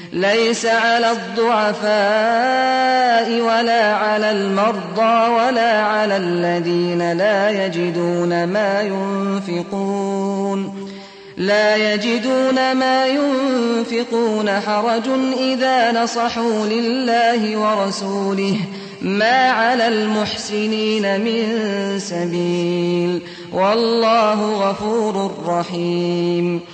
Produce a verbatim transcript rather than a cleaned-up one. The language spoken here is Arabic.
ليس على الضعفاء ولا على المرضى ولا على الذين لا يجدون ما ينفقون لا يجدون ما ينفقون حرج إذا نصحوا لله ورسوله ما على المحسنين من سبيل والله غفور رحيم